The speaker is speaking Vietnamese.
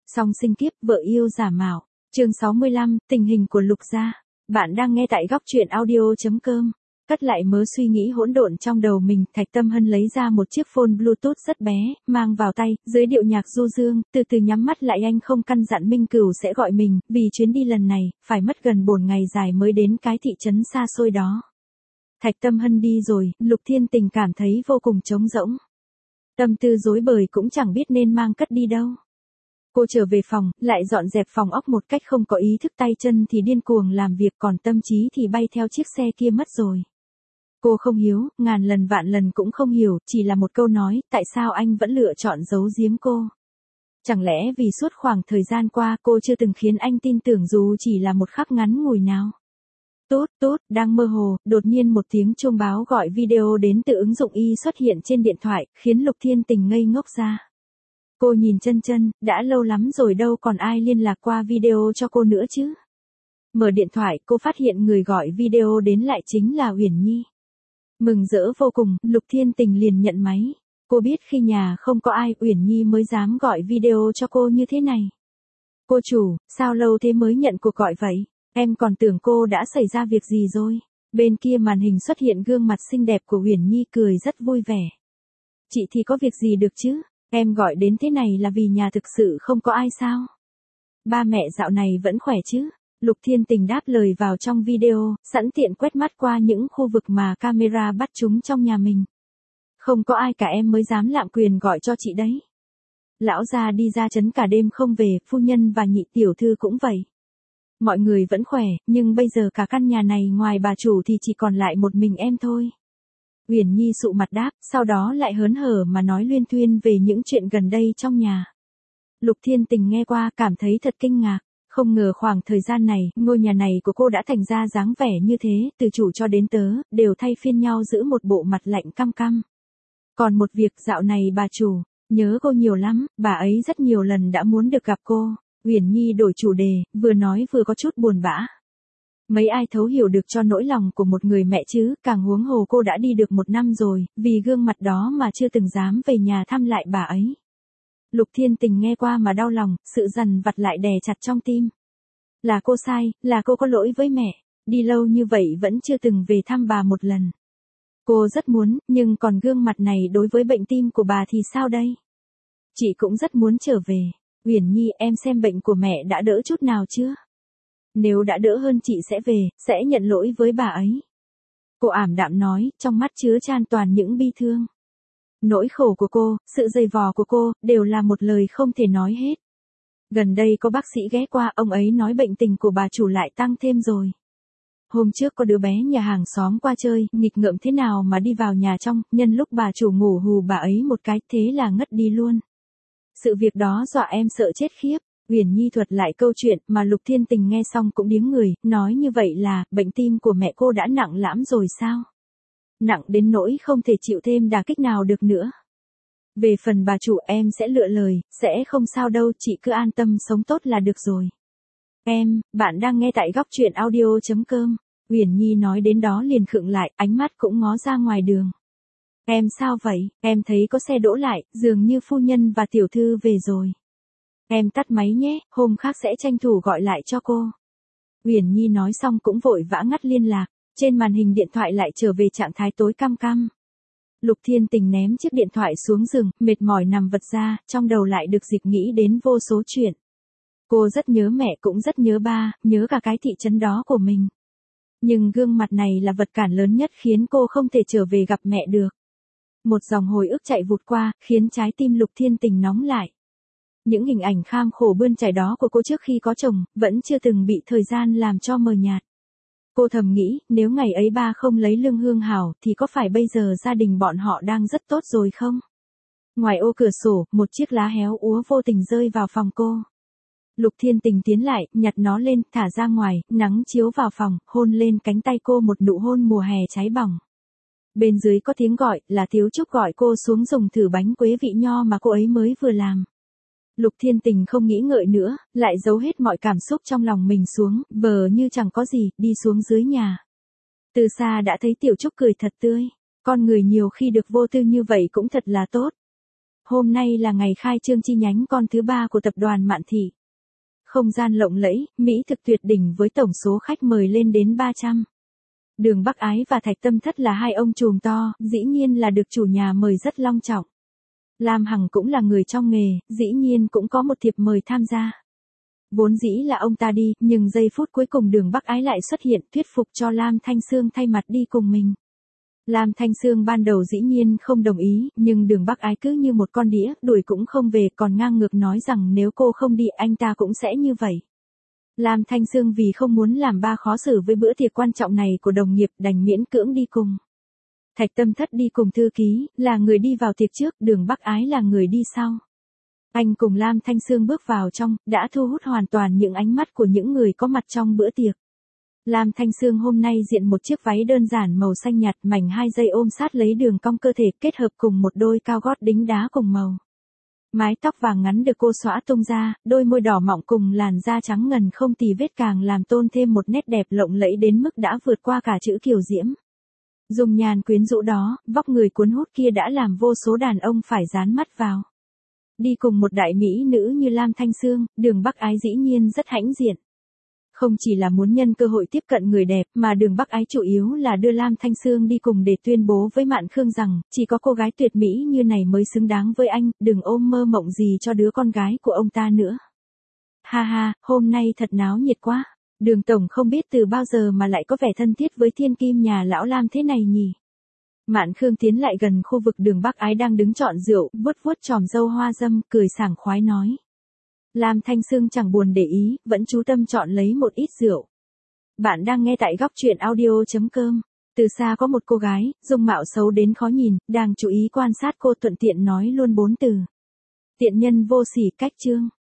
Song sinh kiếp vợ yêu giả mạo. Chương 65, tình hình của Lục gia. Bạn đang nghe tại góc truyện audio.com. Cất lại mớ suy nghĩ hỗn độn trong đầu mình, Thạch Tâm Hân lấy ra một chiếc phone Bluetooth rất bé, mang vào tay, dưới điệu nhạc du dương, từ từ nhắm mắt lại. Anh không căn dặn Minh Cửu sẽ gọi mình, vì chuyến đi lần này, phải mất gần 4 ngày dài mới đến cái thị trấn xa xôi đó. Thạch Tâm Hân đi rồi, Lục Thiên Tình cảm thấy vô cùng trống rỗng. Tâm tư rối bời cũng chẳng biết nên mang cất đi đâu. Cô trở về phòng, lại dọn dẹp phòng ốc một cách không có ý thức, tay chân thì điên cuồng làm việc, còn tâm trí thì bay theo chiếc xe kia mất rồi. Cô không hiếu, ngàn lần vạn lần cũng không hiểu, chỉ là một câu nói, tại sao anh vẫn lựa chọn giấu giếm cô? Chẳng lẽ vì suốt khoảng thời gian qua cô chưa từng khiến anh tin tưởng dù chỉ là một khắc ngắn ngủi nào? Tốt, đang mơ hồ, đột nhiên một tiếng chuông báo gọi video đến từ ứng dụng Y xuất hiện trên điện thoại, khiến Lục Thiên Tình ngây ngốc ra. Cô nhìn chân, đã lâu lắm rồi đâu còn ai liên lạc qua video cho cô nữa chứ. Mở điện thoại, cô phát hiện người gọi video đến lại chính là Uyển Nhi. Mừng rỡ vô cùng, Lục Thiên Tình liền nhận máy. Cô biết khi nhà không có ai, Uyển Nhi mới dám gọi video cho cô như thế này. Cô chủ, sao lâu thế mới nhận cuộc gọi vậy? Em còn tưởng cô đã xảy ra việc gì rồi. Bên kia màn hình xuất hiện gương mặt xinh đẹp của Uyển Nhi, cười rất vui vẻ. Chị thì có việc gì được chứ? Em gọi đến thế này là vì nhà thực sự không có ai sao? Ba mẹ dạo này vẫn khỏe chứ? Lục Thiên Tình đáp lời vào trong video, sẵn tiện quét mắt qua những khu vực mà camera bắt chúng trong nhà mình. Không có ai cả, em mới dám lạm quyền gọi cho chị đấy. Lão gia đi ra trấn cả đêm không về, phu nhân và nhị tiểu thư cũng vậy. Mọi người vẫn khỏe, nhưng bây giờ cả căn nhà này ngoài bà chủ thì chỉ còn lại một mình em thôi. Uyển Nhi sụ mặt đáp, sau đó lại hớn hở mà nói luyên thuyên về những chuyện gần đây trong nhà. Lục Thiên Tình nghe qua cảm thấy thật kinh ngạc, không ngờ khoảng thời gian này, ngôi nhà này của cô đã thành ra dáng vẻ như thế, từ chủ cho đến tớ, đều thay phiên nhau giữ một bộ mặt lạnh căm căm. Còn một việc, dạo này bà chủ, nhớ cô nhiều lắm, bà ấy rất nhiều lần đã muốn được gặp cô. Uyển Nhi đổi chủ đề, vừa nói vừa có chút buồn bã. Mấy ai thấu hiểu được cho nỗi lòng của một người mẹ chứ, càng huống hồ cô đã đi được 1 năm rồi, vì gương mặt đó mà chưa từng dám về nhà thăm lại bà ấy. Lục Thiên Tình nghe qua mà đau lòng, sự dằn vặt lại đè chặt trong tim. Là cô sai, là cô có lỗi với mẹ, đi lâu như vậy vẫn chưa từng về thăm bà một lần. Cô rất muốn, nhưng còn gương mặt này đối với bệnh tim của bà thì sao đây? Chị cũng rất muốn trở về. Uyển Nhi, em xem bệnh của mẹ đã đỡ chút nào chưa? Nếu đã đỡ hơn chị sẽ về, sẽ nhận lỗi với bà ấy. Cô ảm đạm nói, trong mắt chứa chan toàn những bi thương. Nỗi khổ của cô, sự dày vò của cô, đều là một lời không thể nói hết. Gần đây có bác sĩ ghé qua, ông ấy nói bệnh tình của bà chủ lại tăng thêm rồi. Hôm trước có đứa bé nhà hàng xóm qua chơi, nghịch ngợm thế nào mà đi vào nhà trong, nhân lúc bà chủ ngủ hù bà ấy một cái, thế là ngất đi luôn. Sự việc đó dọa em sợ chết khiếp. Uyển Nhi thuật lại câu chuyện mà Lục Thiên Tình nghe xong cũng điếng người, nói như vậy là, bệnh tim của mẹ cô đã nặng lắm rồi sao? Nặng đến nỗi không thể chịu thêm đả kích nào được nữa. Về phần bà chủ em sẽ lựa lời, sẽ không sao đâu, chị cứ an tâm sống tốt là được rồi. Bạn đang nghe tại góc truyện audio.com. Uyển Nhi nói đến đó liền khựng lại, ánh mắt cũng ngó ra ngoài đường. Em sao vậy? Em thấy có xe đỗ lại, dường như phu nhân và tiểu thư về rồi. Em tắt máy nhé, hôm khác sẽ tranh thủ gọi lại cho cô. Uyển Nhi nói xong cũng vội vã ngắt liên lạc, trên màn hình điện thoại lại trở về trạng thái tối căm căm. Lục Thiên Tình ném chiếc điện thoại xuống giường, mệt mỏi nằm vật ra, trong đầu lại được dịp nghĩ đến vô số chuyện. Cô rất nhớ mẹ, cũng rất nhớ ba, nhớ cả cái thị trấn đó của mình. Nhưng gương mặt này là vật cản lớn nhất khiến cô không thể trở về gặp mẹ được. Một dòng hồi ức chạy vụt qua, khiến trái tim Lục Thiên Tình nóng lại. Những hình ảnh kham khổ bươn chải đó của cô trước khi có chồng, vẫn chưa từng bị thời gian làm cho mờ nhạt. Cô thầm nghĩ, nếu ngày ấy ba không lấy Lương Hương Hảo, thì có phải bây giờ gia đình bọn họ đang rất tốt rồi không? Ngoài ô cửa sổ, một chiếc lá héo úa vô tình rơi vào phòng cô. Lục Thiên Tình tiến lại, nhặt nó lên, thả ra ngoài, nắng chiếu vào phòng, hôn lên cánh tay cô một nụ hôn mùa hè cháy bỏng. Bên dưới có tiếng gọi, là Thiếu Trúc gọi cô xuống dùng thử bánh quế vị nho mà cô ấy mới vừa làm. Lục Thiên Tình không nghĩ ngợi nữa, lại giấu hết mọi cảm xúc trong lòng mình xuống, vờ như chẳng có gì, đi xuống dưới nhà. Từ xa đã thấy Tiểu Trúc cười thật tươi, con người nhiều khi được vô tư như vậy cũng thật là tốt. hôm nay là ngày khai trương chi nhánh con thứ 3 của tập đoàn Mạn Thị. Không gian lộng lẫy, mỹ thực tuyệt đỉnh với tổng số khách mời lên đến 300. Đường Bắc Ái và Thạch Tâm Thất là hai ông trùm to, dĩ nhiên là được chủ nhà mời rất long trọng. Lam Hằng cũng là người trong nghề, dĩ nhiên cũng có một thiệp mời tham gia. Vốn dĩ là ông ta đi, nhưng giây phút cuối cùng Đường Bắc Ái lại xuất hiện thuyết phục cho Lam Thanh Sương thay mặt đi cùng mình. Lam Thanh Sương ban đầu dĩ nhiên không đồng ý, nhưng Đường Bắc Ái cứ như một con đĩa, đuổi cũng không về, còn ngang ngược nói rằng nếu cô không đi anh ta cũng sẽ như vậy. Lam Thanh Sương vì không muốn làm ba khó xử với bữa tiệc quan trọng này của đồng nghiệp đành miễn cưỡng đi cùng. Thạch Tâm Thất đi cùng thư ký, là người đi vào tiệc trước, Đường Bắc Ái là người đi sau. Anh cùng Lam Thanh Sương bước vào trong, đã thu hút hoàn toàn những ánh mắt của những người có mặt trong bữa tiệc. Lam Thanh Sương hôm nay diện một chiếc váy đơn giản màu xanh nhạt, mảnh 2 dây ôm sát lấy đường cong cơ thể, kết hợp cùng một đôi cao gót đính đá cùng màu. Mái tóc vàng ngắn được cô xõa tung ra, đôi môi đỏ mọng cùng làn da trắng ngần không tì vết càng làm tôn thêm một nét đẹp lộng lẫy đến mức đã vượt qua cả chữ kiều diễm. Dung nhan quyến rũ đó, vóc người cuốn hút kia đã làm vô số đàn ông phải dán mắt vào. Đi cùng một đại mỹ nữ như Lam Thanh Sương, Đường Bắc Ái dĩ nhiên rất hãnh diện. Không chỉ là muốn nhân cơ hội tiếp cận người đẹp, mà Đường Bắc Ái chủ yếu là đưa Lam Thanh Sương đi cùng để tuyên bố với Mạn Khương rằng, chỉ có cô gái tuyệt mỹ như này mới xứng đáng với anh, đừng ôm mơ mộng gì cho đứa con gái của ông ta nữa. Ha ha, hôm nay thật náo nhiệt quá. Đường Tổng không biết từ bao giờ mà lại có vẻ thân thiết với thiên kim nhà lão Lam thế này nhỉ. Mạn Khương tiến lại gần khu vực Đường Bắc Ái đang đứng chọn rượu, vuốt vuốt chòm râu hoa dâm, cười sảng khoái nói. Lam Thanh Sương chẳng buồn để ý, vẫn chú tâm chọn lấy một ít rượu. Bạn đang nghe tại góc truyện audio.com. Từ xa có một cô gái, dung mạo xấu đến khó nhìn, đang chú ý quan sát cô, thuận tiện nói luôn 4 từ. Tiện nhân vô sỉ cách chương.